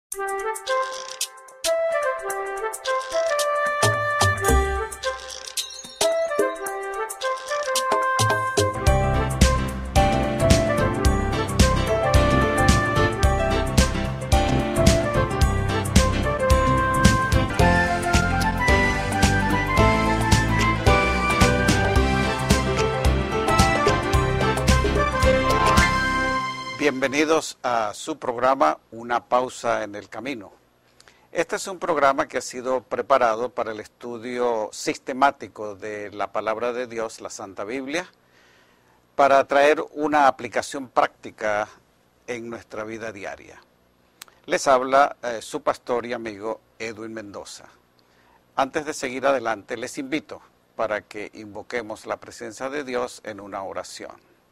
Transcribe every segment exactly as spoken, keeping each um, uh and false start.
Bienvenidos a su programa Una Pausa en el Camino. Este es un programa que ha sido preparado para el estudio sistemático de la Palabra de Dios, la Santa Biblia, para traer una aplicación práctica en nuestra vida diaria. Les habla eh, su pastor y amigo Edwin Mendoza. Antes de seguir adelante, les invito para que invoquemos la presencia de Dios en una oración.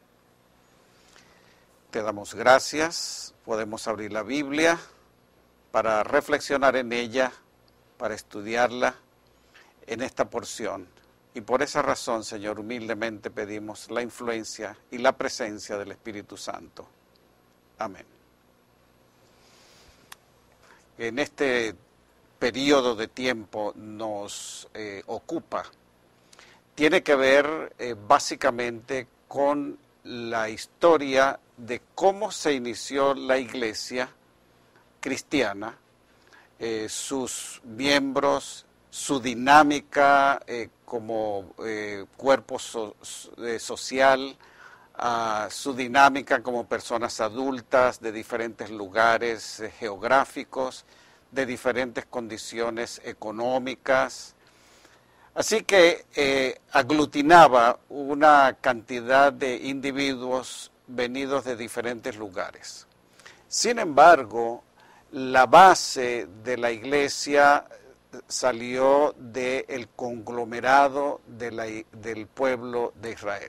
Te damos gracias, podemos abrir la Biblia para reflexionar en ella, para estudiarla en esta porción. Y por esa razón, Señor, humildemente pedimos la influencia y la presencia del Espíritu Santo. Amén. En este periodo de tiempo nos eh, ocupa, tiene que ver eh, básicamente con la historia de cómo se inició la iglesia cristiana, eh, sus miembros, su dinámica eh, como eh, cuerpo so, eh, social, uh, su dinámica como personas adultas de diferentes lugares eh, geográficos, de diferentes condiciones económicas. Así que eh, aglutinaba una cantidad de individuos venidos de diferentes lugares. Sin embargo, la base de la iglesia salió del conglomerado de la, del pueblo de Israel.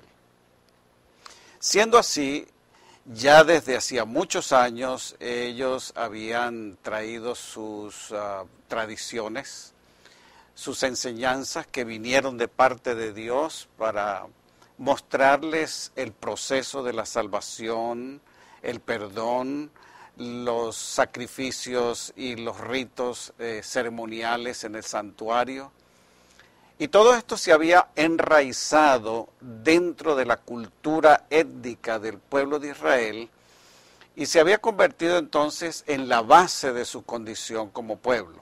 Siendo así, ya desde hacía muchos años ellos habían traído sus uh, tradiciones, sus enseñanzas que vinieron de parte de Dios para mostrarles el proceso de la salvación, el perdón, los sacrificios y los ritos eh, ceremoniales en el santuario. Y todo esto se había enraizado dentro de la cultura étnica del pueblo de Israel y se había convertido entonces en la base de su condición como pueblo.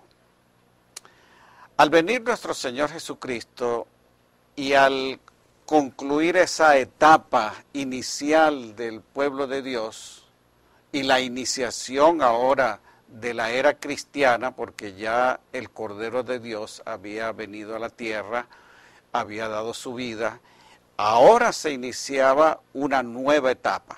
Al venir nuestro Señor Jesucristo y al concluir esa etapa inicial del pueblo de Dios y la iniciación ahora de la era cristiana, porque ya el Cordero de Dios había venido a la tierra, había dado su vida, ahora se iniciaba una nueva etapa.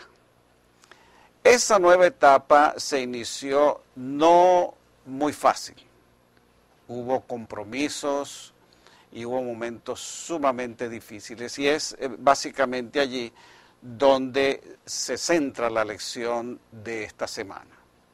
Esa nueva etapa se inició no muy fácil. Hubo compromisos y hubo momentos sumamente difíciles y es eh, básicamente allí donde se centra la lección de esta semana.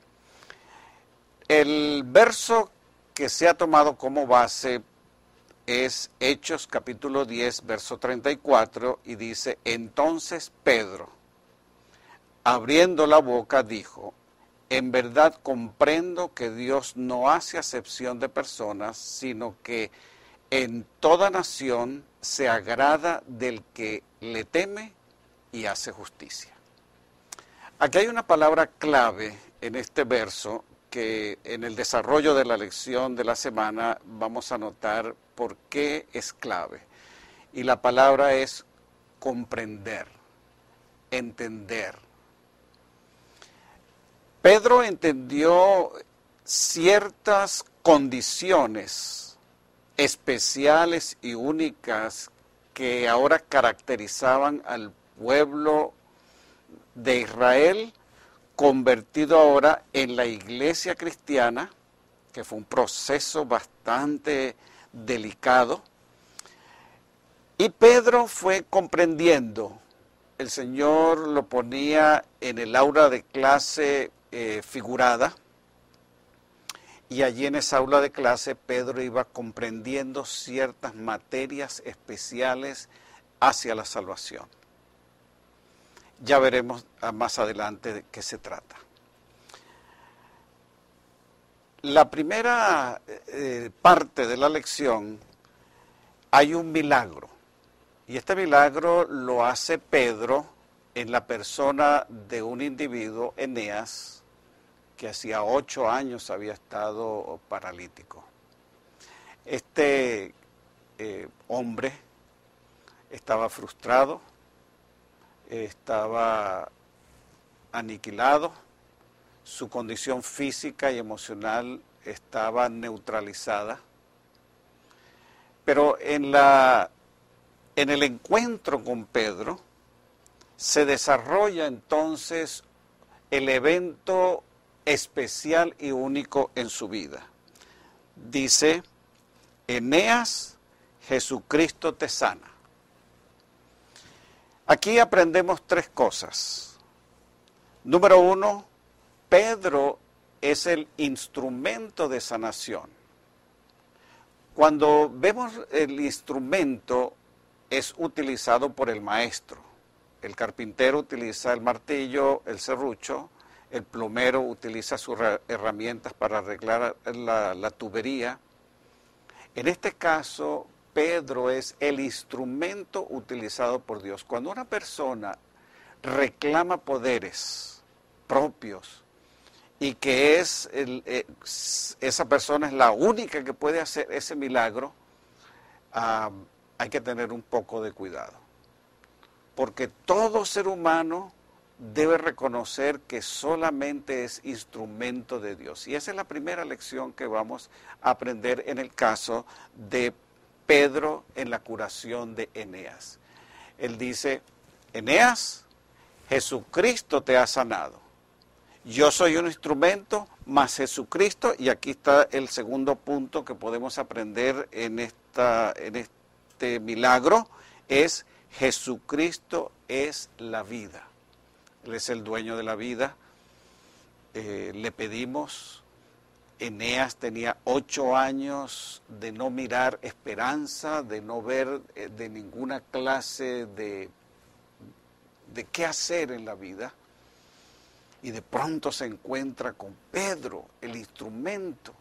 El verso que se ha tomado como base es Hechos capítulo diez, verso treinta y cuatro, y dice: entonces Pedro, abriendo la boca, dijo: en verdad comprendo que Dios no hace acepción de personas, sino que en toda nación se agrada del que le teme y hace justicia. Aquí hay una palabra clave en este verso que en el desarrollo de la lección de la semana vamos a notar por qué es clave. Y la palabra es comprender, entender. Pedro entendió ciertas condiciones especiales y únicas que ahora caracterizaban al pueblo de Israel, convertido ahora en la iglesia cristiana, que fue un proceso bastante delicado. Y Pedro fue comprendiendo. El Señor lo ponía en el aula de clase eh, figurada, y allí en esa aula de clase Pedro iba comprendiendo ciertas materias especiales hacia la salvación. Ya veremos más adelante de qué se trata. la primera eh, parte de la lección hay un milagro. Y este milagro lo hace Pedro en la persona de un individuo, Eneas, que hacía ocho años había estado paralítico. Este eh, hombre estaba frustrado, estaba aniquilado, su condición física y emocional estaba neutralizada, pero en la En el encuentro con Pedro se desarrolla entonces el evento especial y único en su vida. Dice, Eneas, Jesucristo te sana. Aquí aprendemos tres cosas. Número uno, Pedro es el instrumento de sanación. Cuando vemos el instrumento, es utilizado por el maestro. El carpintero utiliza el martillo, el serrucho, el plomero utiliza sus herramientas para arreglar la, la tubería. En este caso, Pedro es el instrumento utilizado por Dios. Cuando una persona reclama poderes propios y que es el, eh, esa persona es la única que puede hacer ese milagro, uh, hay que tener un poco de cuidado, porque todo ser humano debe reconocer que solamente es instrumento de Dios. Y esa es la primera lección que vamos a aprender en el caso de Pedro en la curación de Eneas. Él dice, Eneas, Jesucristo te ha sanado. Yo soy un instrumento, más Jesucristo, y aquí está el segundo punto que podemos aprender en esta, en esta Este milagro, es Jesucristo es la vida. Él es el dueño de la vida. Eh, le pedimos, Eneas tenía ocho años de no mirar esperanza, de no ver eh, de ninguna clase de, de qué hacer en la vida. Y de pronto se encuentra con Pedro, el instrumento.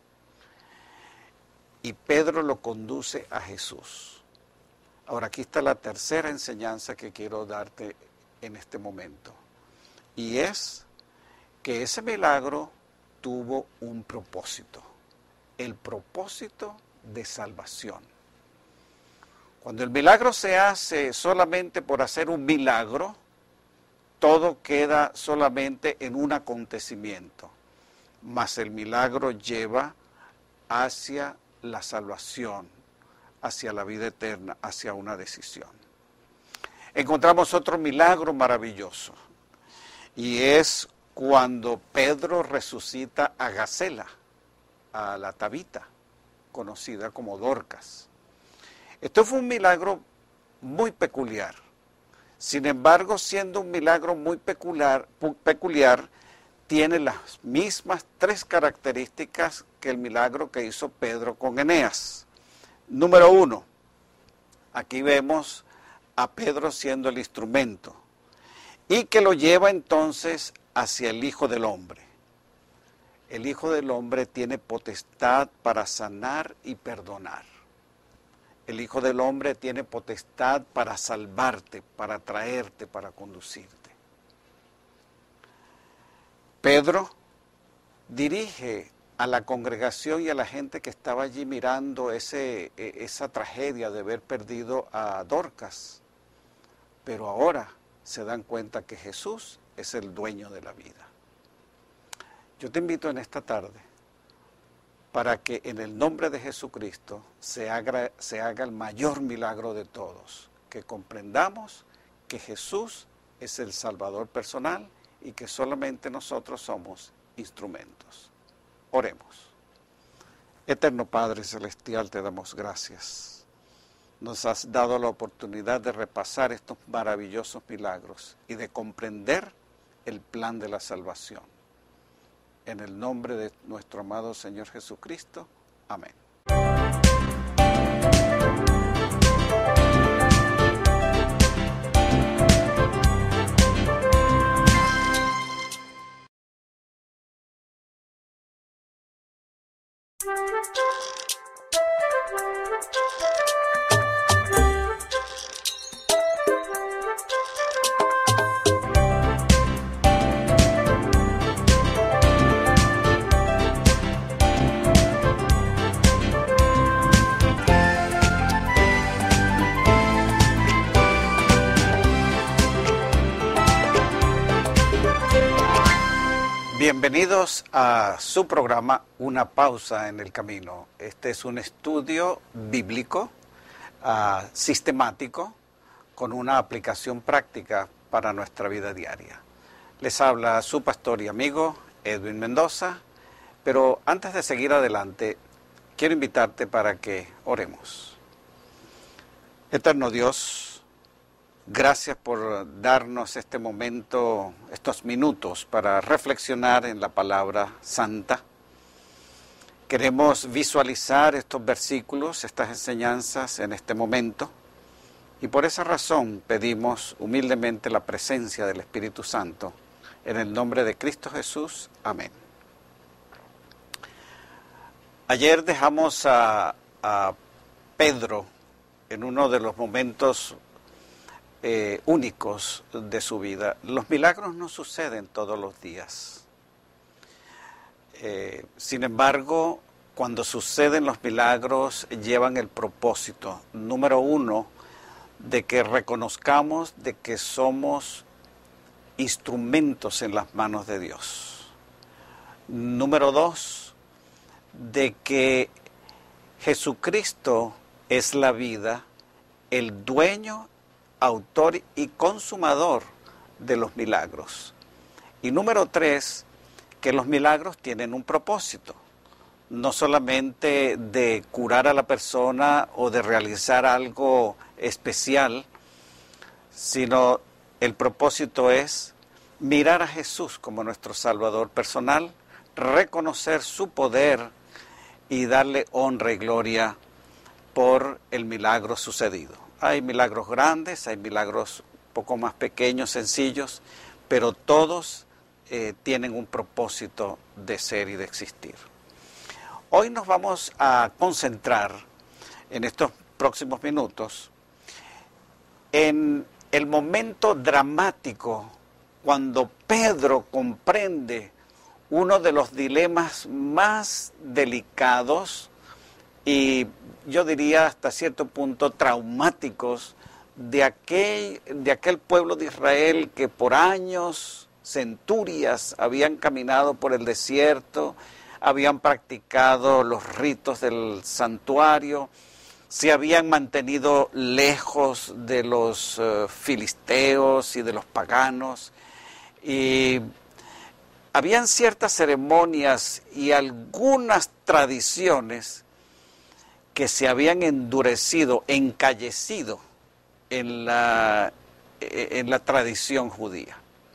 Y Pedro lo conduce a Jesús. Ahora, aquí está la tercera enseñanza que quiero darte en este momento. Y es que ese milagro tuvo un propósito. El propósito de salvación. Cuando el milagro se hace solamente por hacer un milagro, todo queda solamente en un acontecimiento. Mas el milagro lleva hacia la salvación, hacia la vida eterna, hacia una decisión. Encontramos otro milagro maravilloso, y es cuando Pedro resucita a Gacela, a la Tabita, conocida como Dorcas. Esto fue un milagro muy peculiar. Sin embargo, siendo un milagro muy peculiar, peculiar, tiene las mismas tres características que el milagro que hizo Pedro con Eneas. Número uno, aquí vemos a Pedro siendo el instrumento y que lo lleva entonces hacia el Hijo del Hombre. El Hijo del Hombre tiene potestad para sanar y perdonar. El Hijo del Hombre tiene potestad para salvarte, para traerte, para conducirte. Pedro dirige a la congregación y a la gente que estaba allí mirando ese, esa tragedia de haber perdido a Dorcas. Pero ahora se dan cuenta que Jesús es el dueño de la vida. Yo te invito en esta tarde para que en el nombre de Jesucristo se haga, se haga el mayor milagro de todos, que comprendamos que Jesús es el Salvador personal y que solamente nosotros somos instrumentos. Oremos. Eterno Padre Celestial, te damos gracias. Nos has dado la oportunidad de repasar estos maravillosos milagros y de comprender el plan de la salvación. En el nombre de nuestro amado Señor Jesucristo. Amén. Bienvenidos a su programa Una Pausa en el Camino. Este es un estudio bíblico, uh, sistemático, con una aplicación práctica para nuestra vida diaria. Les habla su pastor y amigo Edwin Mendoza, pero antes de seguir adelante, quiero invitarte para que oremos. Eterno Dios, gracias por darnos este momento, estos minutos para reflexionar en la palabra santa. Queremos visualizar estos versículos, estas enseñanzas en este momento, y por esa razón pedimos humildemente la presencia del Espíritu Santo. En el nombre de Cristo Jesús, amén. Ayer dejamos a, a Pedro en uno de los momentos Eh, únicos de su vida. Los milagros no suceden todos los días. Eh, sin embargo, cuando suceden los milagros, llevan el propósito, número uno, de que reconozcamos de que somos instrumentos en las manos de Dios. Número dos, de que Jesucristo es la vida, el dueño, autor y consumador de los milagros. Y número tres, que los milagros tienen un propósito, no solamente de curar a la persona o de realizar algo especial, sino el propósito es mirar a Jesús como nuestro Salvador personal, reconocer su poder y darle honra y gloria por el milagro sucedido. Hay milagros grandes, hay milagros un poco más pequeños, sencillos, pero todos eh, tienen un propósito de ser y de existir. Hoy nos vamos a concentrar en estos próximos minutos en el momento dramático cuando Pedro comprende uno de los dilemas más delicados y yo diría hasta cierto punto traumáticos de aquel, de aquel pueblo de Israel que por años, centurias, habían caminado por el desierto, habían practicado los ritos del santuario, se habían mantenido lejos de los uh, filisteos y de los paganos, y habían ciertas ceremonias y algunas tradiciones que se habían endurecido, encallecido en la, en la tradición judía.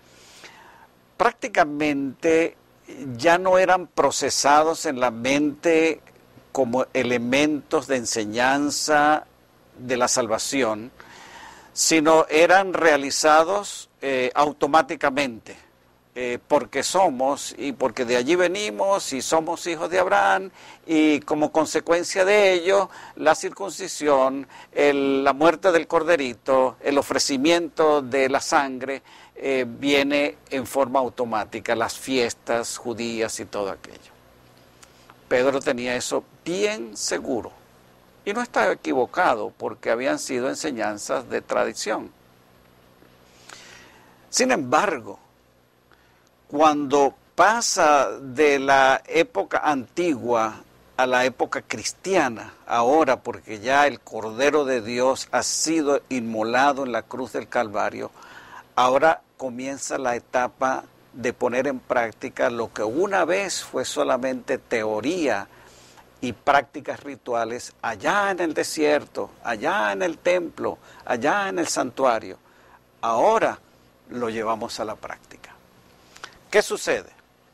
Prácticamente ya no eran procesados en la mente como elementos de enseñanza de la salvación, sino eran realizados eh, automáticamente. Eh, porque somos y porque de allí venimos y somos hijos de Abraham, y como consecuencia de ello la circuncisión, el, la muerte del corderito, el ofrecimiento de la sangre eh, viene en forma automática, las fiestas judías y todo aquello. Pedro tenía eso bien seguro y no estaba equivocado porque habían sido enseñanzas de tradición. Sin embargo, cuando pasa de la época antigua a la época cristiana, ahora porque ya el Cordero de Dios ha sido inmolado en la cruz del Calvario, ahora comienza la etapa de poner en práctica lo que una vez fue solamente teoría y prácticas rituales allá en el desierto, allá en el templo, allá en el santuario. Ahora lo llevamos a la práctica. ¿Qué sucede?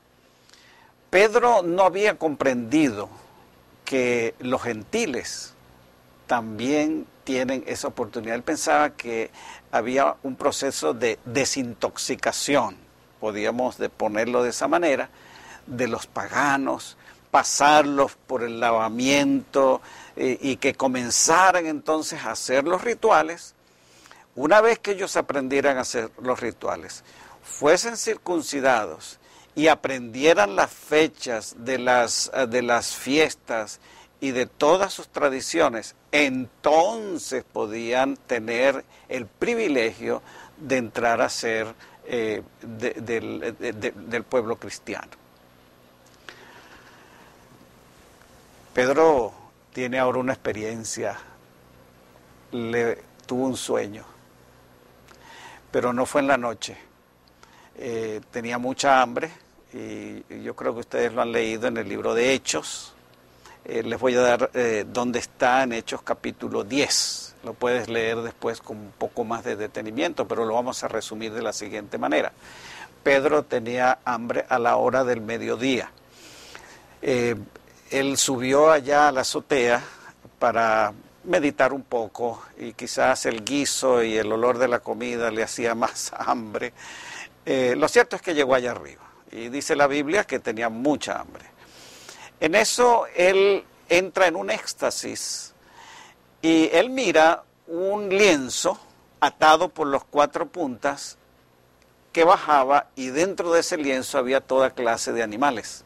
Pedro no había comprendido que los gentiles también tienen esa oportunidad. Él pensaba que había un proceso de desintoxicación, podíamos de ponerlo de esa manera, de los paganos, pasarlos por el lavamiento eh, y que comenzaran entonces a hacer los rituales. Una vez que ellos aprendieran a hacer los rituales, fuesen circuncidados y aprendieran las fechas de las, de las fiestas y de todas sus tradiciones, entonces podían tener el privilegio de entrar a ser eh, de, de, de, de, del pueblo cristiano. Pedro tiene ahora una experiencia, le tuvo un sueño, pero no fue en la noche. Eh, tenía mucha hambre y yo creo que ustedes lo han leído en el libro de Hechos. Eh, les voy a dar eh, dónde está en Hechos capítulo diez. Lo puedes leer después con un poco más de detenimiento, pero lo vamos a resumir de la siguiente manera. Pedro tenía hambre a la hora del mediodía. Eh, él subió allá a la azotea para meditar un poco y quizás el guiso y el olor de la comida le hacía más hambre. Eh, lo cierto es que llegó allá arriba y dice la Biblia que tenía mucha hambre. En eso él entra en un éxtasis y él mira un lienzo atado por las cuatro puntas que bajaba y dentro de ese lienzo había toda clase de animales.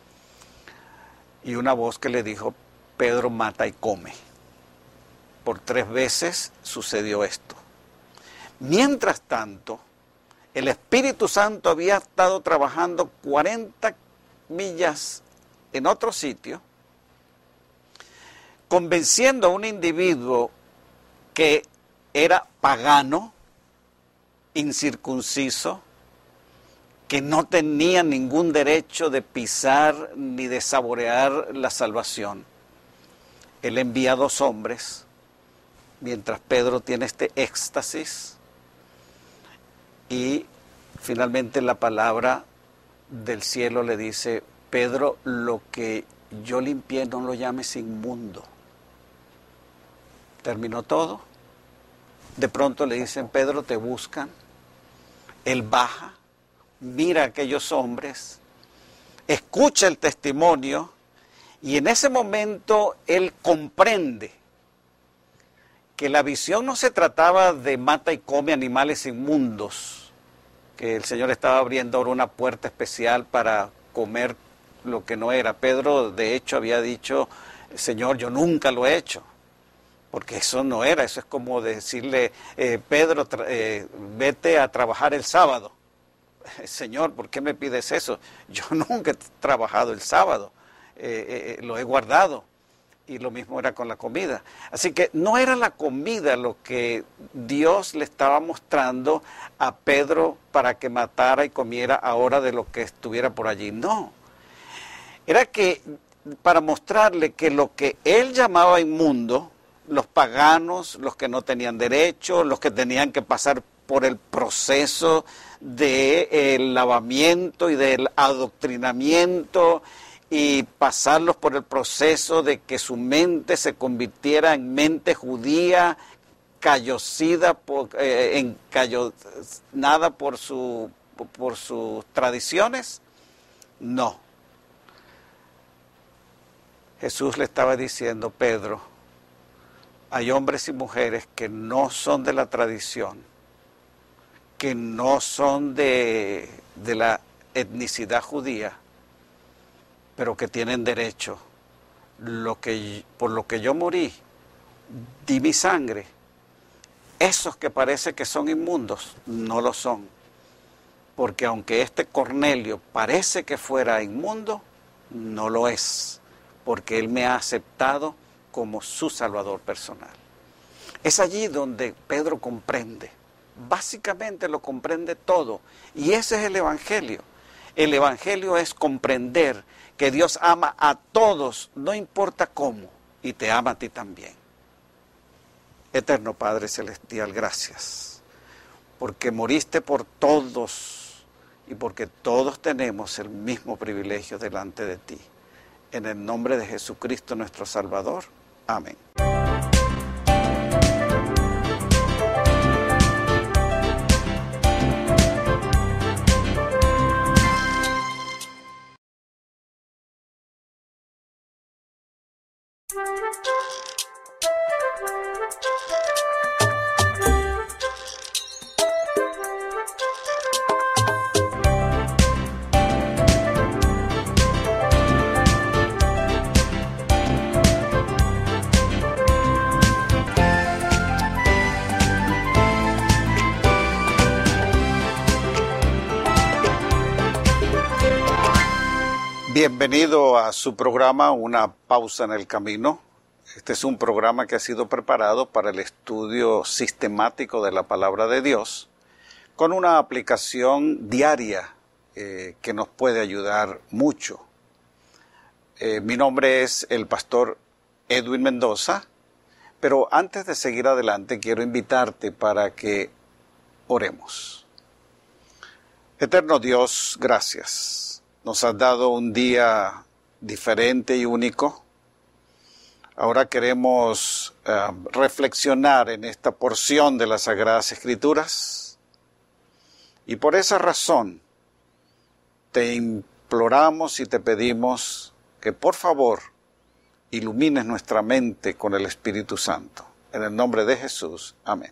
Y una voz que le dijo, Pedro, mata y come. Por tres veces sucedió esto. Mientras tanto, el Espíritu Santo había estado trabajando cuarenta millas en otro sitio, convenciendo a un individuo que era pagano, incircunciso, que no tenía ningún derecho de pisar ni de saborear la salvación. Él envía a dos hombres, mientras Pedro tiene este éxtasis, y finalmente la palabra del cielo le dice, Pedro, lo que yo limpié no lo llames inmundo. Terminó todo. De pronto le dicen, Pedro, te buscan. Él baja, mira a aquellos hombres, escucha el testimonio y en ese momento él comprende que la visión no se trataba de mata y come animales inmundos, que el Señor estaba abriendo ahora una puerta especial para comer lo que no era. Pedro, de hecho, había dicho, Señor, yo nunca lo he hecho, porque eso no era, eso es como decirle, eh, Pedro, eh, vete a trabajar el sábado. Señor, ¿por qué me pides eso? Yo nunca he trabajado el sábado, eh, eh, lo he guardado. Y lo mismo era con la comida. Así que no era la comida lo que Dios le estaba mostrando a Pedro para que matara y comiera ahora de lo que estuviera por allí. No. Era que para mostrarle que lo que él llamaba inmundo, los paganos, los que no tenían derecho, los que tenían que pasar por el proceso del lavamiento y del adoctrinamiento, y pasarlos por el proceso de que su mente se convirtiera en mente judía, callosida por, eh, encallonada por, su, por sus tradiciones. No. Jesús le estaba diciendo, Pedro, hay hombres y mujeres que no son de la tradición, que no son de, de la etnicidad judía, pero que tienen derecho, lo que, por lo que yo morí, di mi sangre. Esos que parece que son inmundos, no lo son. Porque aunque este Cornelio parece que fuera inmundo, no lo es, porque él me ha aceptado como su Salvador personal. Es allí donde Pedro comprende, básicamente lo comprende todo, y ese es el Evangelio. El Evangelio es comprender que Dios ama a todos, no importa cómo, y te ama a ti también. Eterno Padre Celestial, gracias, porque moriste por todos y porque todos tenemos el mismo privilegio delante de ti. En el nombre de Jesucristo nuestro Salvador. Amén. Bienvenido a su programa Una Pausa en el Camino. Este es un programa que ha sido preparado para el estudio sistemático de la Palabra de Dios, con una aplicación diaria eh, que nos puede ayudar mucho. Eh, mi nombre es el pastor Edwin Mendoza, pero antes de seguir adelante quiero invitarte para que oremos. Eterno Dios, gracias. Nos has dado un día diferente y único. Ahora queremos uh, reflexionar en esta porción de las Sagradas Escrituras. Y por esa razón te imploramos y te pedimos que por favor ilumines nuestra mente con el Espíritu Santo. En el nombre de Jesús. Amén.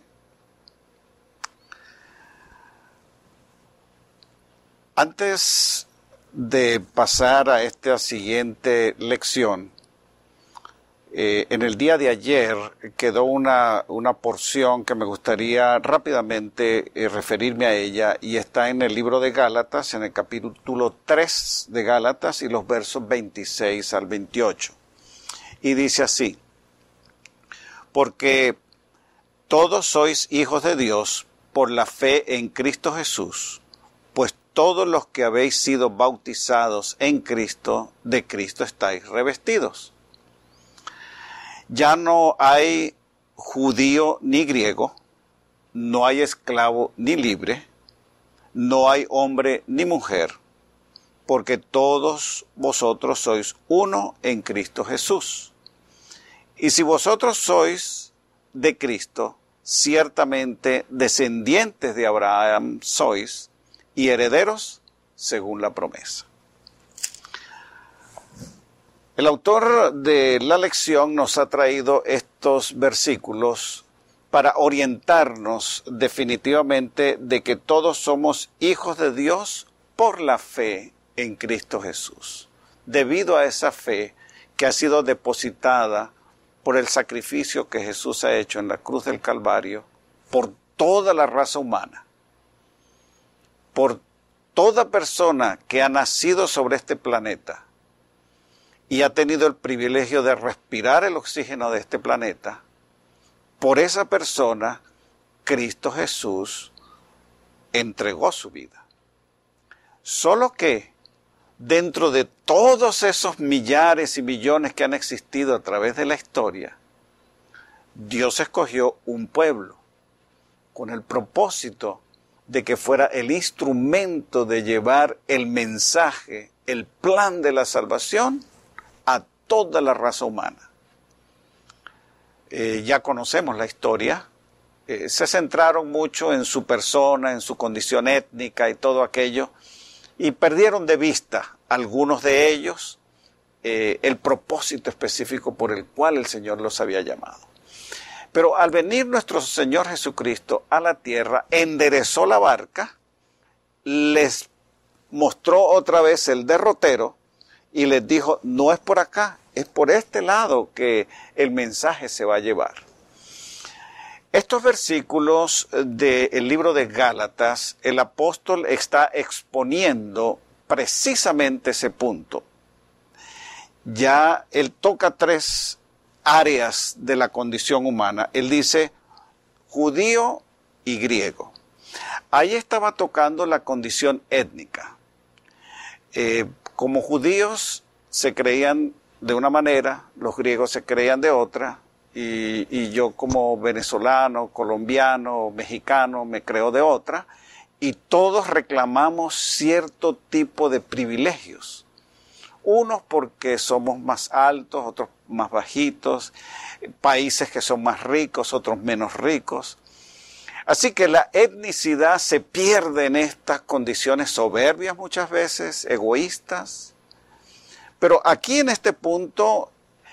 Antes de pasar a esta siguiente lección, eh, en el día de ayer quedó una, una porción que me gustaría rápidamente eh, referirme a ella, y está en el libro de Gálatas, en el capítulo tres de Gálatas y los versos veintiséis al veintiocho. Y dice así: porque todos sois hijos de Dios por la fe en Cristo Jesús, pues todos los que habéis sido bautizados en Cristo, de Cristo estáis revestidos. Ya no hay judío ni griego, no hay esclavo ni libre, no hay hombre ni mujer, porque todos vosotros sois uno en Cristo Jesús. Y si vosotros sois de Cristo, ciertamente descendientes de Abraham sois, y herederos según la promesa. El autor de la lección nos ha traído estos versículos para orientarnos definitivamente de que todos somos hijos de Dios por la fe en Cristo Jesús, debido a esa fe que ha sido depositada por el sacrificio que Jesús ha hecho en la cruz del Calvario por toda la raza humana. Por toda persona que ha nacido sobre este planeta y ha tenido el privilegio de respirar el oxígeno de este planeta, por esa persona Cristo Jesús entregó su vida. Solo que dentro de todos esos millares y millones que han existido a través de la historia, Dios escogió un pueblo con el propósito de que fuera el instrumento de llevar el mensaje, el plan de la salvación a toda la raza humana. Eh, ya conocemos la historia, eh, se centraron mucho en su persona, en su condición étnica y todo aquello, y perdieron de vista algunos de ellos eh, el propósito específico por el cual el Señor los había llamado. Pero al venir nuestro Señor Jesucristo a la tierra, enderezó la barca, les mostró otra vez el derrotero y les dijo: no es por acá, es por este lado que el mensaje se va a llevar. Estos versículos del libro de Gálatas, el apóstol está exponiendo precisamente ese punto. Ya él toca tres áreas de la condición humana. Él dice judío y griego. Ahí estaba tocando la condición étnica. Eh, como judíos se creían de una manera, los griegos se creían de otra, y, y yo como venezolano, colombiano, mexicano me creo de otra, y todos reclamamos cierto tipo de privilegios. Unos porque somos más altos, otros más bajitos, países que son más ricos, otros menos ricos. Así que la etnicidad se pierde en estas condiciones soberbias muchas veces, egoístas. Pero aquí en este punto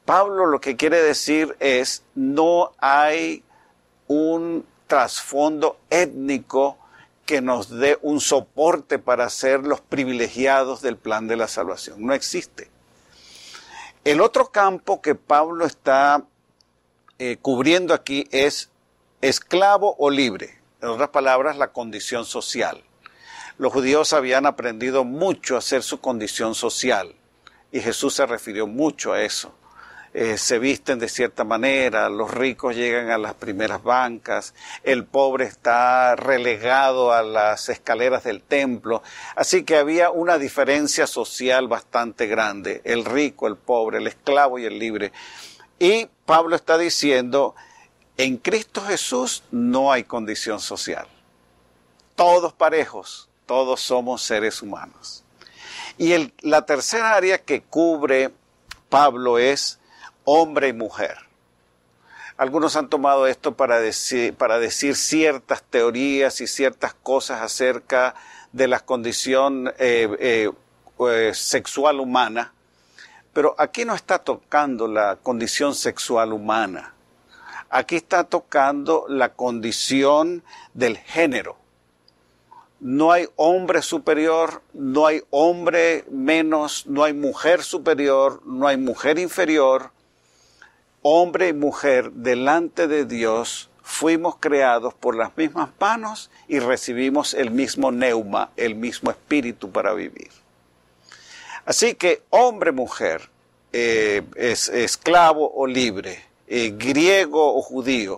Pablo lo que quiere decir es, no hay un trasfondo étnico que nos dé un soporte para ser los privilegiados del plan de la salvación. No existe. El otro campo que Pablo está eh, cubriendo aquí es esclavo o libre. En otras palabras, la condición social. Los judíos habían aprendido mucho a hacer su condición social y Jesús se refirió mucho a eso. Eh, se visten de cierta manera, los ricos llegan a las primeras bancas, el pobre está relegado a las escaleras del templo, así que había una diferencia social bastante grande, el rico, el pobre, el esclavo y el libre. Y Pablo está diciendo, en Cristo Jesús no hay condición social, todos parejos, todos somos seres humanos. Y el, la tercera área que cubre Pablo es hombre y mujer. Algunos han tomado esto para decir, para decir ciertas teorías y ciertas cosas acerca de la condición eh, eh, eh, sexual humana, pero aquí no está tocando la condición sexual humana. Aquí está tocando la condición del género. No hay hombre superior, no hay hombre menos, no hay mujer superior, no hay mujer inferior. Hombre y mujer delante de Dios fuimos creados por las mismas manos y recibimos el mismo neuma, el mismo espíritu para vivir. Así que hombre, mujer, eh, es, esclavo o libre, eh, griego o judío,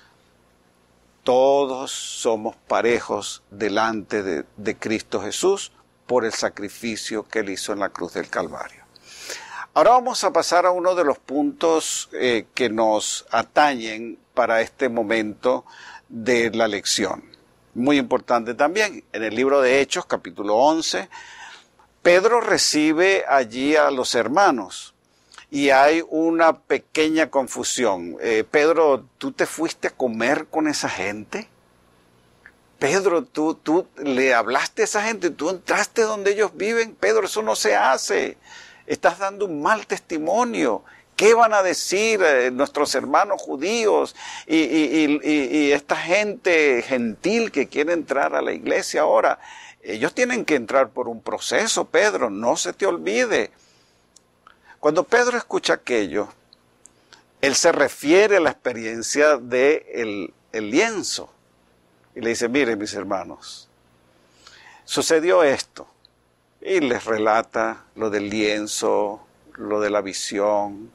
todos somos parejos delante de, de Cristo Jesús por el sacrificio que Él hizo en la cruz del Calvario. Ahora vamos a pasar a uno de los puntos eh, que nos atañen para este momento de la lección. Muy importante también, en el libro de Hechos, capítulo once, Pedro recibe allí a los hermanos y hay una pequeña confusión. Eh, Pedro, ¿tú te fuiste a comer con esa gente? Pedro, ¿tú, tú le hablaste a esa gente? ¿Tú entraste donde ellos viven? Pedro, eso no se hace. Estás dando un mal testimonio. ¿Qué van a decir eh, nuestros hermanos judíos y, y, y, y esta gente gentil que quiere entrar a la iglesia ahora? Ellos tienen que entrar por un proceso, Pedro, no se te olvide. Cuando Pedro escucha aquello, él se refiere a la experiencia del el lienzo. Y le dice, miren mis hermanos, sucedió esto. Y les relata lo del lienzo, lo de la visión.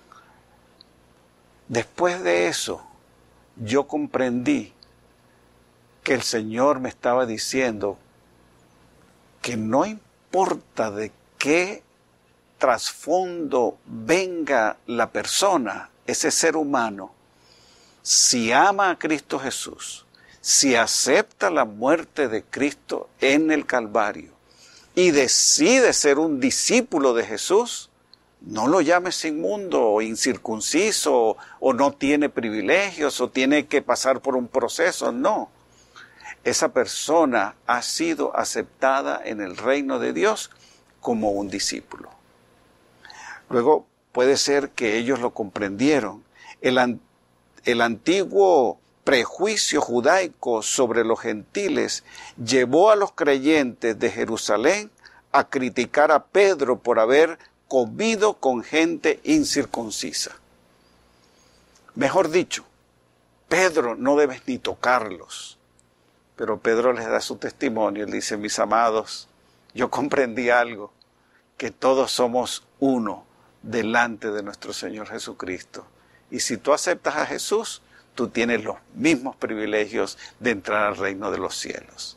Después de eso, yo comprendí que el Señor me estaba diciendo que no importa de qué trasfondo venga la persona, ese ser humano, si ama a Cristo Jesús, si acepta la muerte de Cristo en el Calvario y decide ser un discípulo de Jesús, no lo llames inmundo o incircunciso o, o no tiene privilegios o tiene que pasar por un proceso, no. Esa persona ha sido aceptada en el reino de Dios como un discípulo. Luego puede ser que ellos lo comprendieron. El, el antiguo prejuicio judaico sobre los gentiles llevó a los creyentes de Jerusalén a criticar a Pedro por haber comido con gente incircuncisa. Mejor dicho, Pedro no debes ni tocarlos. Pero Pedro les da su testimonio, él dice, mis amados, yo comprendí algo, que todos somos uno delante de nuestro Señor Jesucristo. Y si tú aceptas a Jesús, tú tienes los mismos privilegios de entrar al reino de los cielos.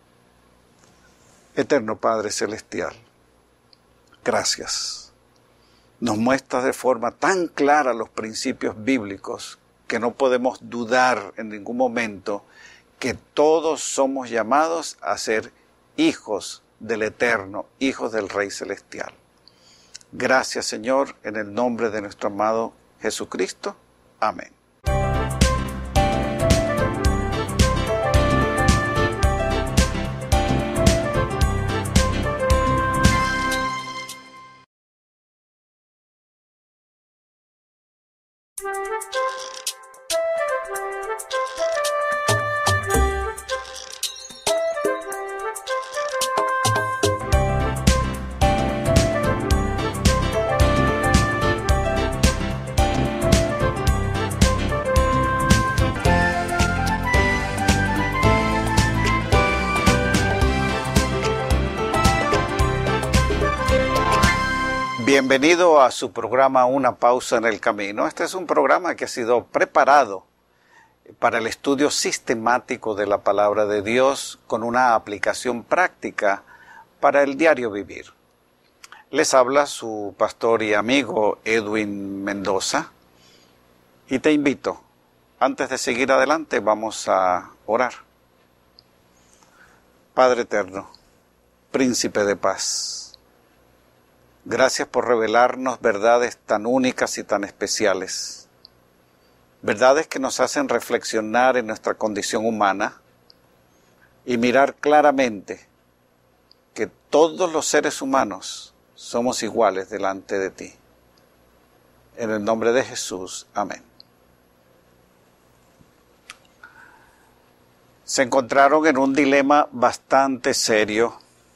Eterno Padre Celestial, gracias. Nos muestras de forma tan clara los principios bíblicos que no podemos dudar en ningún momento que todos somos llamados a ser hijos del Eterno, hijos del Rey Celestial. Gracias, Señor, en el nombre de nuestro amado Jesucristo. Amén. Bienvenido a su programa Una Pausa en el Camino. Este es un programa que ha sido preparado para el estudio sistemático de la Palabra de Dios con una aplicación práctica para el diario vivir. Les habla su pastor y amigo Edwin Mendoza y te invito, antes de seguir adelante, vamos a orar. Padre eterno, Príncipe de paz, gracias por revelarnos verdades tan únicas y tan especiales. Verdades que nos hacen reflexionar en nuestra condición humana y mirar claramente que todos los seres humanos somos iguales delante de ti. En el nombre de Jesús, amén. Se encontraron en un dilema bastante serio.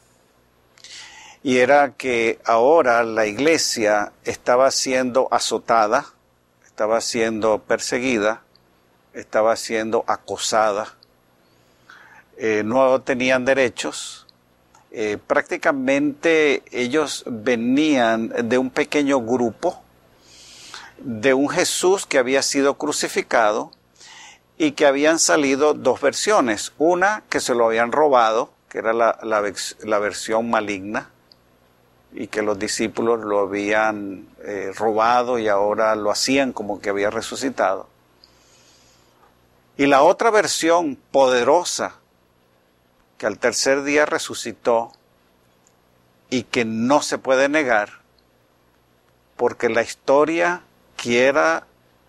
Y era que ahora la iglesia estaba siendo azotada, estaba siendo perseguida, estaba siendo acosada, eh, no tenían derechos. Eh, prácticamente ellos venían de un pequeño grupo, de un Jesús que había sido crucificado y que habían salido dos versiones. Una que se lo habían robado, que era la, la, la versión maligna, y que los discípulos lo habían eh, robado y ahora lo hacían como que había resucitado. Y la otra versión poderosa, que al tercer día resucitó y que no se puede negar, porque la historia, quieramos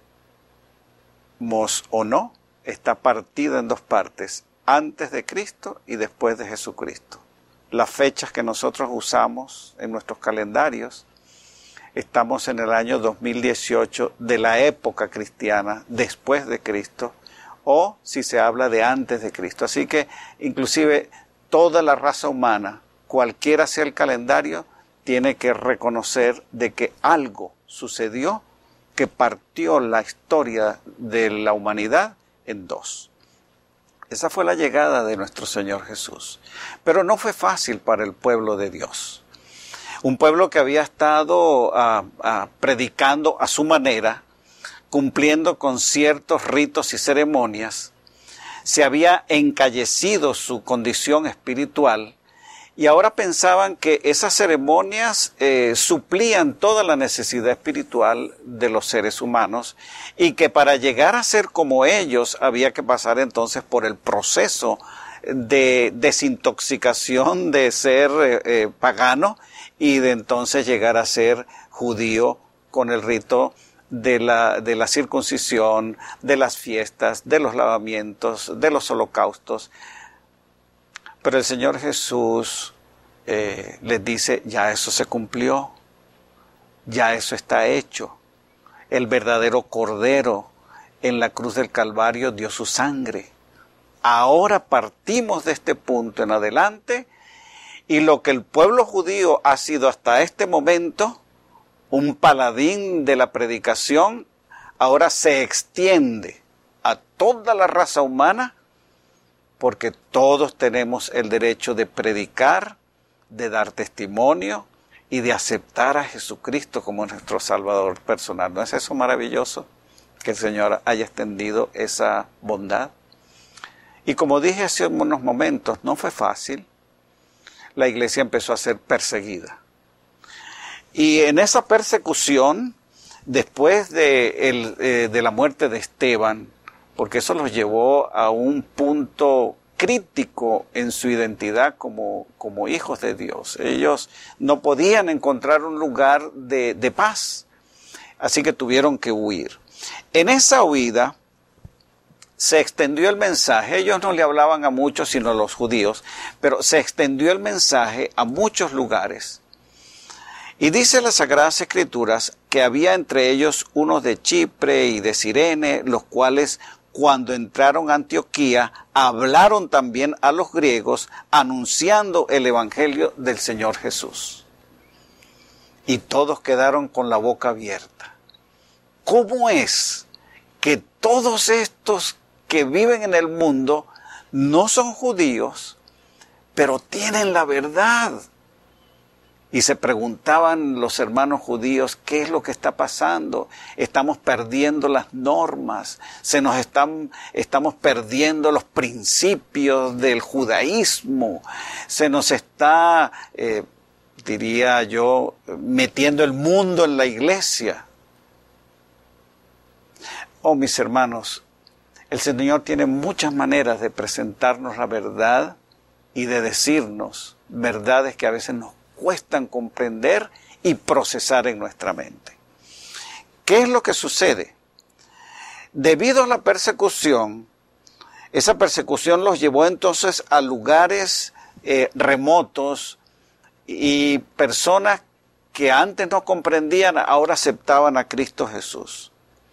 o no, está partida en dos partes, antes de Cristo y después de Jesucristo. Las fechas que nosotros usamos en nuestros calendarios, estamos en el año dos mil dieciocho de la época cristiana, después de Cristo, o si se habla de antes de Cristo. Así que inclusive toda la raza humana, cualquiera sea el calendario, tiene que reconocer de que algo sucedió que partió la historia de la humanidad en dos. Esa fue la llegada de nuestro Señor Jesús. Pero no fue fácil para el pueblo de Dios. Un pueblo que había estado uh, uh, predicando a su manera, cumpliendo con ciertos ritos y ceremonias, se había encallecido su condición espiritual y ahora pensaban que esas ceremonias eh, suplían toda la necesidad espiritual de los seres humanos y que para llegar a ser como ellos había que pasar entonces por el proceso de desintoxicación de ser eh, eh, pagano y de entonces llegar a ser judío con el rito de la, de la circuncisión, de las fiestas, de los lavamientos, de los holocaustos. Pero el Señor Jesús eh, les dice, ya eso se cumplió, ya eso está hecho. El verdadero Cordero en la cruz del Calvario dio su sangre. Ahora partimos de este punto en adelante y lo que el pueblo judío ha sido hasta este momento, un paladín de la predicación, ahora se extiende a toda la raza humana, porque todos tenemos el derecho de predicar, de dar testimonio y de aceptar a Jesucristo como nuestro Salvador personal. ¿No es eso maravilloso? Que el Señor haya extendido esa bondad. Y como dije hace unos momentos, no fue fácil. La iglesia empezó a ser perseguida. Y en esa persecución, después de, el, eh, de la muerte de Esteban, porque eso los llevó a un punto crítico en su identidad como, como hijos de Dios. Ellos no podían encontrar un lugar de, de paz, así que tuvieron que huir. En esa huida se extendió el mensaje. Ellos no le hablaban a muchos sino a los judíos, pero se extendió el mensaje a muchos lugares. Y dice las Sagradas Escrituras que había entre ellos unos de Chipre y de Cirene, los cuales cuando entraron a Antioquía hablaron también a los griegos anunciando el evangelio del Señor Jesús. Y todos quedaron con la boca abierta. ¿Cómo es que todos estos que viven en el mundo no son judíos, pero tienen la verdad? Y se preguntaban los hermanos judíos, ¿qué es lo que está pasando? Estamos perdiendo las normas, se nos están, estamos perdiendo los principios del judaísmo, se nos está, eh, diría yo, metiendo el mundo en la iglesia. Oh, mis hermanos, el Señor tiene muchas maneras de presentarnos la verdad y de decirnos verdades que a veces nos cuestan comprender y procesar en nuestra mente. ¿Qué es lo que sucede? Debido a la persecución, esa persecución los llevó entonces a lugares eh, remotos, y personas que antes no comprendían ahora aceptaban a Cristo Jesús.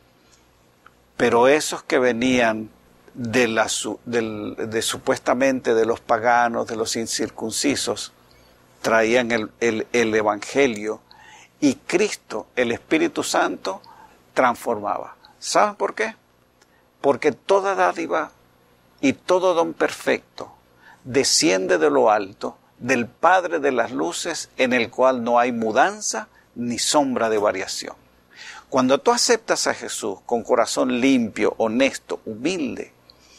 Pero esos que venían de, la, de, de supuestamente de los paganos, de los incircuncisos, traían el, el, el Evangelio, y Cristo, el Espíritu Santo, transformaba. ¿Saben por qué? Porque toda dádiva y todo don perfecto desciende de lo alto, del Padre de las luces, en el cual no hay mudanza ni sombra de variación. Cuando tú aceptas a Jesús con corazón limpio, honesto, humilde,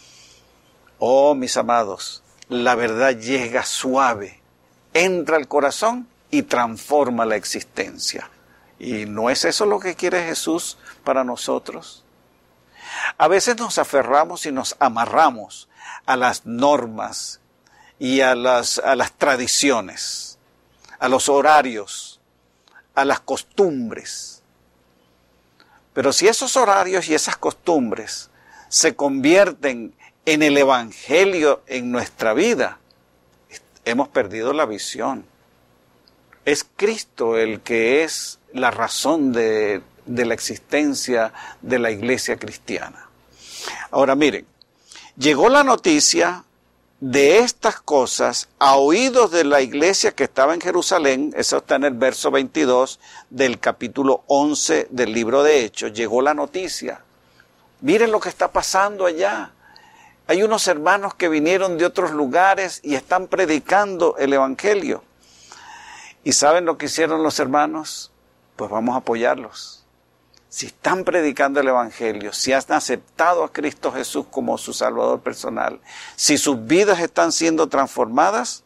oh mis amados, la verdad llega suave, entra al corazón y transforma la existencia. ¿Y no es eso lo que quiere Jesús para nosotros? A veces nos aferramos y nos amarramos a las normas y a las, a las tradiciones, a los horarios, a las costumbres. Pero si esos horarios y esas costumbres se convierten en el Evangelio en nuestra vida, hemos perdido la visión. Es Cristo el que es la razón de, de la existencia de la iglesia cristiana. Ahora miren, llegó la noticia de estas cosas a oídos de la iglesia que estaba en Jerusalén. Eso está en el verso veintidós del capítulo once del libro de Hechos. Llegó la noticia. Miren lo que está pasando allá. Hay unos hermanos que vinieron de otros lugares y están predicando el Evangelio. ¿Y saben lo que hicieron los hermanos? Pues vamos a apoyarlos. Si están predicando el Evangelio, si han aceptado a Cristo Jesús como su Salvador personal, si sus vidas están siendo transformadas,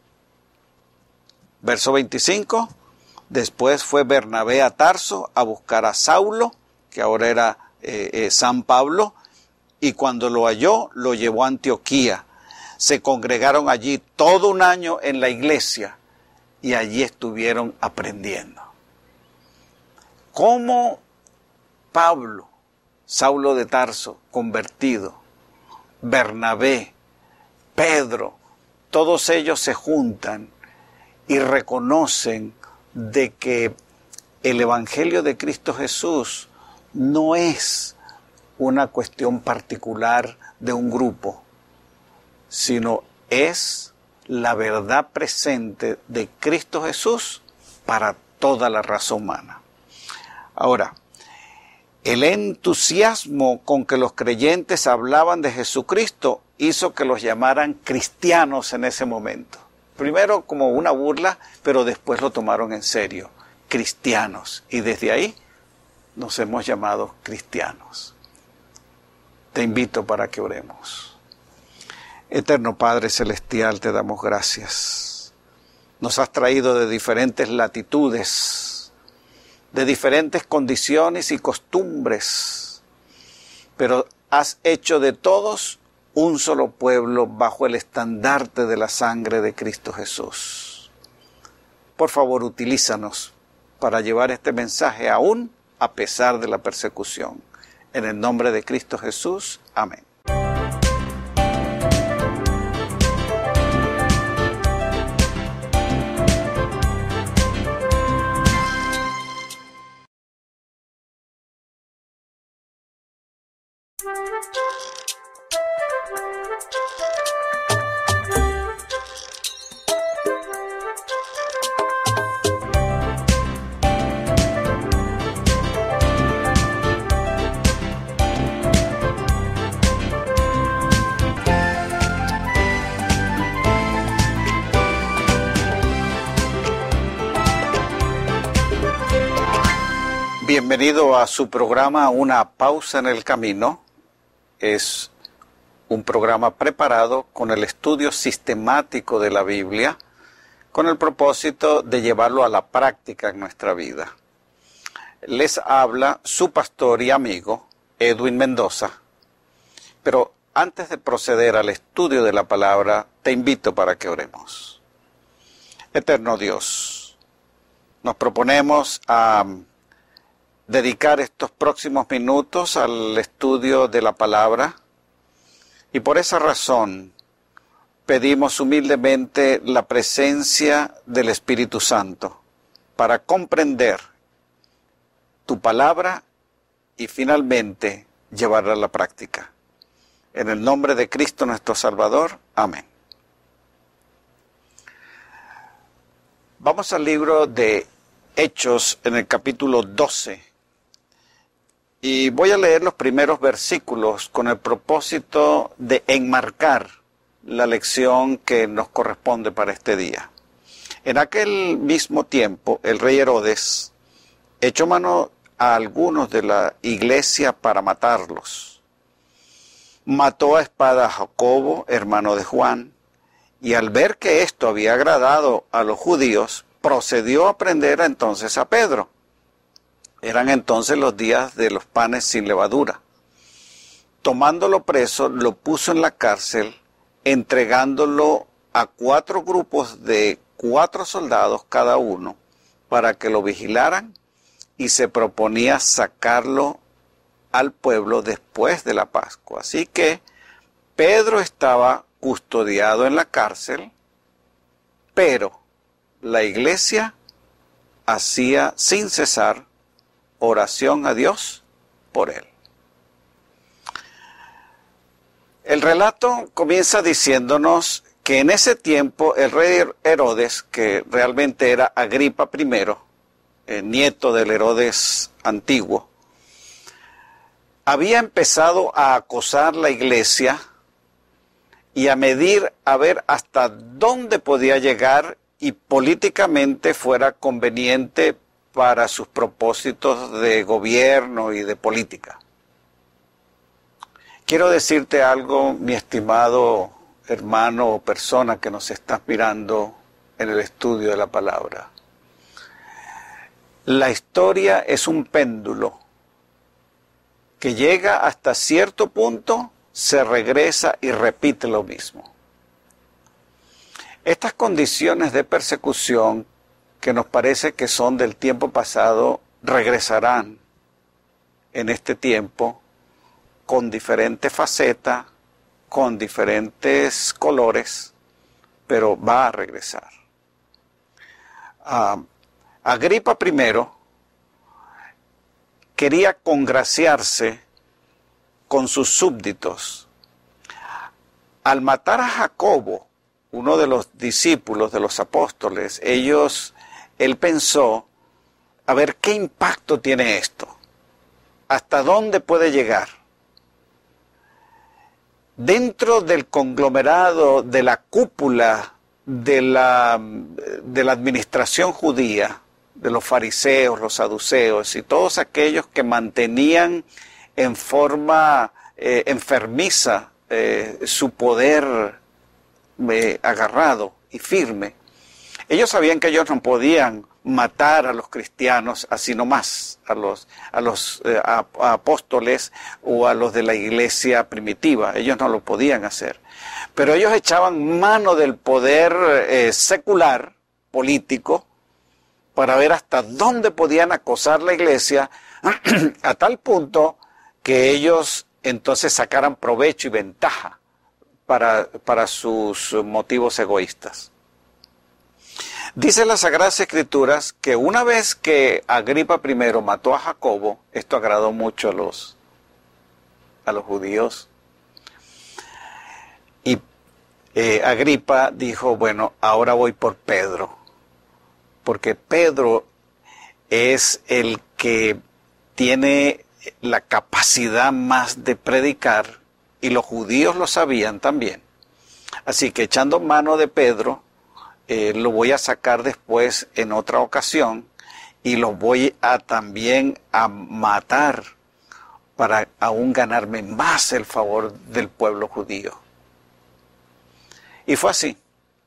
verso veinticinco, después fue Bernabé a Tarso a buscar a Saulo, que ahora era eh, eh, San Pablo, y cuando lo halló, lo llevó a Antioquía. Se congregaron allí todo un año en la iglesia y allí estuvieron aprendiendo. ¿Cómo Pablo, Saulo de Tarso, convertido, Bernabé, Pedro, todos ellos se juntan y reconocen de que el Evangelio de Cristo Jesús no es una cuestión particular de un grupo, sino es la verdad presente de Cristo Jesús para toda la raza humana. Ahora, el entusiasmo con que los creyentes hablaban de Jesucristo hizo que los llamaran cristianos en ese momento. Primero como una burla, pero después lo tomaron en serio, cristianos. Y desde ahí nos hemos llamado cristianos. Te invito para que oremos. Eterno Padre Celestial, te damos gracias. Nos has traído de diferentes latitudes, de diferentes condiciones y costumbres, pero has hecho de todos un solo pueblo bajo el estandarte de la sangre de Cristo Jesús. Por favor, utilízanos para llevar este mensaje aún a pesar de la persecución. En el nombre de Cristo Jesús. Amén. Bienvenido a su programa Una Pausa en el Camino. Es un programa preparado con el estudio sistemático de la Biblia, con el propósito de llevarlo a la práctica en nuestra vida. Les habla su pastor y amigo, Edwin Mendoza. Pero antes de proceder al estudio de la palabra, te invito para que oremos. Eterno Dios, nos proponemos a dedicar estos próximos minutos al estudio de la palabra y por esa razón pedimos humildemente la presencia del Espíritu Santo para comprender tu palabra y finalmente llevarla a la práctica. En el nombre de Cristo nuestro Salvador. Amén. Vamos al libro de Hechos en el capítulo doce. Y voy a leer los primeros versículos con el propósito de enmarcar la lección que nos corresponde para este día. En aquel mismo tiempo, el rey Herodes echó mano a algunos de la iglesia para matarlos. Mató a espada a Jacobo, hermano de Juan, y al ver que esto había agradado a los judíos, procedió a prender entonces a Pedro. Eran entonces los días de los panes sin levadura. Tomándolo preso, lo puso en la cárcel, entregándolo a cuatro grupos de cuatro soldados cada uno, para que lo vigilaran, y se proponía sacarlo al pueblo después de la Pascua. Así que Pedro estaba custodiado en la cárcel, pero la iglesia hacía sin cesar oración a Dios por él. El relato comienza diciéndonos que en ese tiempo el rey Herodes, que realmente era Agripa primero, eh, nieto del Herodes antiguo, había empezado a acosar la iglesia y a medir a ver hasta dónde podía llegar y políticamente fuera conveniente para sus propósitos de gobierno y de política. Quiero decirte algo, mi estimado hermano o persona que nos estás mirando en el estudio de la palabra. La historia es un péndulo que llega hasta cierto punto, se regresa y repite lo mismo. Estas condiciones de persecución que nos parece que son del tiempo pasado, regresarán en este tiempo con diferentes facetas, con diferentes colores, pero va a regresar. Uh, Agripa primero quería congraciarse con sus súbditos. Al matar a Jacobo, uno de los discípulos de los apóstoles, ellos Él pensó, a ver, ¿qué impacto tiene esto? ¿Hasta dónde puede llegar? Dentro del conglomerado, de la cúpula de la, de la administración judía, de los fariseos, los saduceos y todos aquellos que mantenían en forma eh, enfermiza eh, su poder eh, agarrado y firme, ellos sabían que ellos no podían matar a los cristianos así nomás, a los, a los eh, a, a apóstoles o a los de la iglesia primitiva. Ellos no lo podían hacer. Pero ellos echaban mano del poder eh, secular, político, para ver hasta dónde podían acosar la iglesia, a tal punto que ellos entonces sacaran provecho y ventaja para, para sus motivos egoístas. Dice las Sagradas Escrituras que una vez que Agripa primero mató a Jacobo, esto agradó mucho a los, a los judíos. Y eh, Agripa dijo, bueno, ahora voy por Pedro, porque Pedro es el que tiene la capacidad más de predicar, y los judíos lo sabían también. Así que echando mano de Pedro, eh, lo voy a sacar después en otra ocasión, y los voy a también a matar para aún ganarme más el favor del pueblo judío. Y fue así.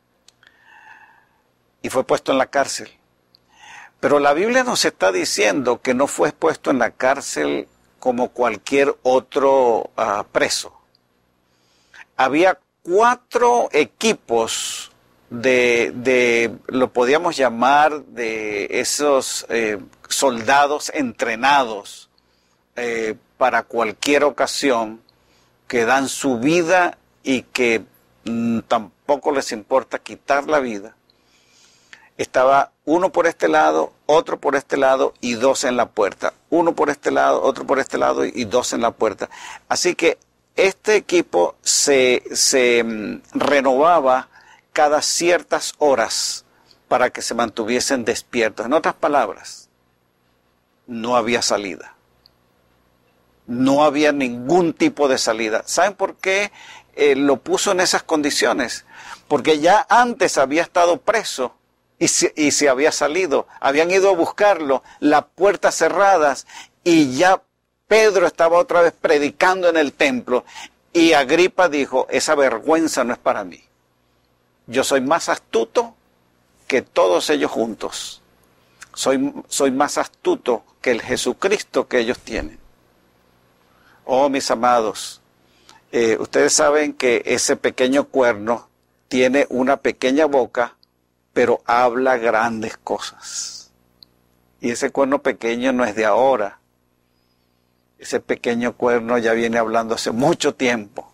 Y fue puesto en la cárcel. Pero la Biblia nos está diciendo que no fue puesto en la cárcel como cualquier otro uh, preso. Había cuatro equipos de, de, lo podíamos llamar, de esos eh, soldados entrenados eh, para cualquier ocasión, que dan su vida y que mm, tampoco les importa quitar la vida. Estaba uno por este lado, otro por este lado y dos en la puerta. Uno por este lado, otro por este lado y dos en la puerta. Así que este equipo se, se mm, renovaba cada ciertas horas para que se mantuviesen despiertos. En otras palabras, no había salida. No había ningún tipo de salida. ¿Saben por qué eh, lo puso en esas condiciones? Porque ya antes había estado preso y se, y se había salido. Habían ido a buscarlo, las puertas cerradas, y ya Pedro estaba otra vez predicando en el templo. Y Agripa dijo, esa vergüenza no es para mí. Yo soy más astuto que todos ellos juntos. Soy, soy más astuto que el Jesucristo que ellos tienen. Oh, mis amados, eh, ustedes saben que ese pequeño cuerno tiene una pequeña boca, pero habla grandes cosas. Y ese cuerno pequeño no es de ahora. Ese pequeño cuerno ya viene hablando hace mucho tiempo.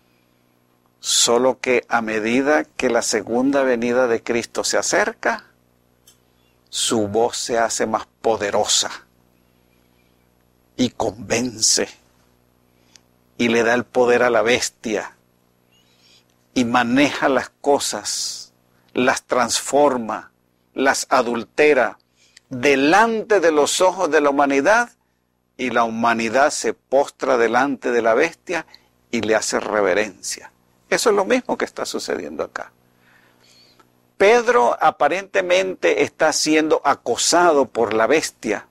Solo que a medida que la segunda venida de Cristo se acerca, su voz se hace más poderosa y convence. Y le da el poder a la bestia, y maneja las cosas, las transforma, las adultera delante de los ojos de la humanidad, y la humanidad se postra delante de la bestia y le hace reverencia. Eso es lo mismo que está sucediendo acá. Pedro aparentemente está siendo acosado por la bestia,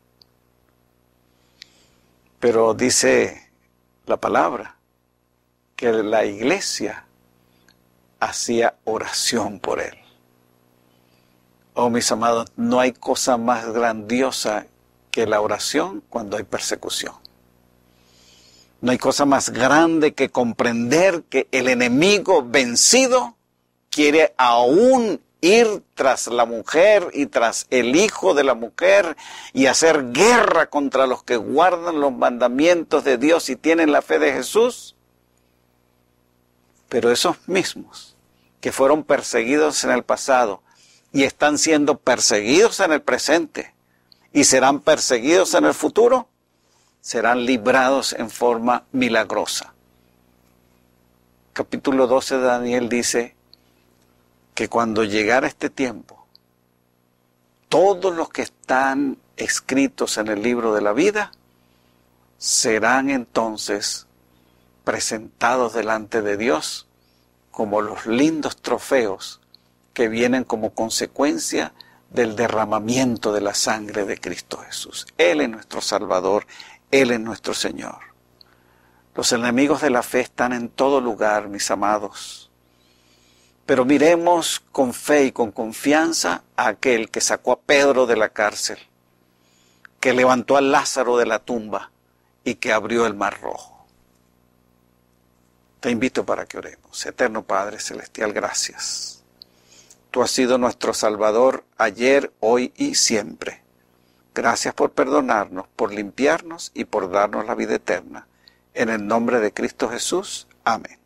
pero dice la palabra que la iglesia hacía oración por él. Oh, mis amados, no hay cosa más grandiosa que la oración cuando hay persecución. No hay cosa más grande que comprender que el enemigo vencido quiere aún ir tras la mujer y tras el hijo de la mujer y hacer guerra contra los que guardan los mandamientos de Dios y tienen la fe de Jesús. Pero esos mismos que fueron perseguidos en el pasado y están siendo perseguidos en el presente y serán perseguidos en el futuro, serán librados en forma milagrosa. Capítulo doce de Daniel dice que cuando llegara este tiempo, todos los que están escritos en el libro de la vida serán entonces presentados delante de Dios como los lindos trofeos que vienen como consecuencia del derramamiento de la sangre de Cristo Jesús. Él es nuestro Salvador, Él es nuestro Señor. Los enemigos de la fe están en todo lugar, mis amados. Pero miremos con fe y con confianza a aquel que sacó a Pedro de la cárcel, que levantó a Lázaro de la tumba y que abrió el mar rojo. Te invito para que oremos. Eterno Padre Celestial, gracias. Tú has sido nuestro Salvador ayer, hoy y siempre. Gracias por perdonarnos, por limpiarnos y por darnos la vida eterna. En el nombre de Cristo Jesús. Amén.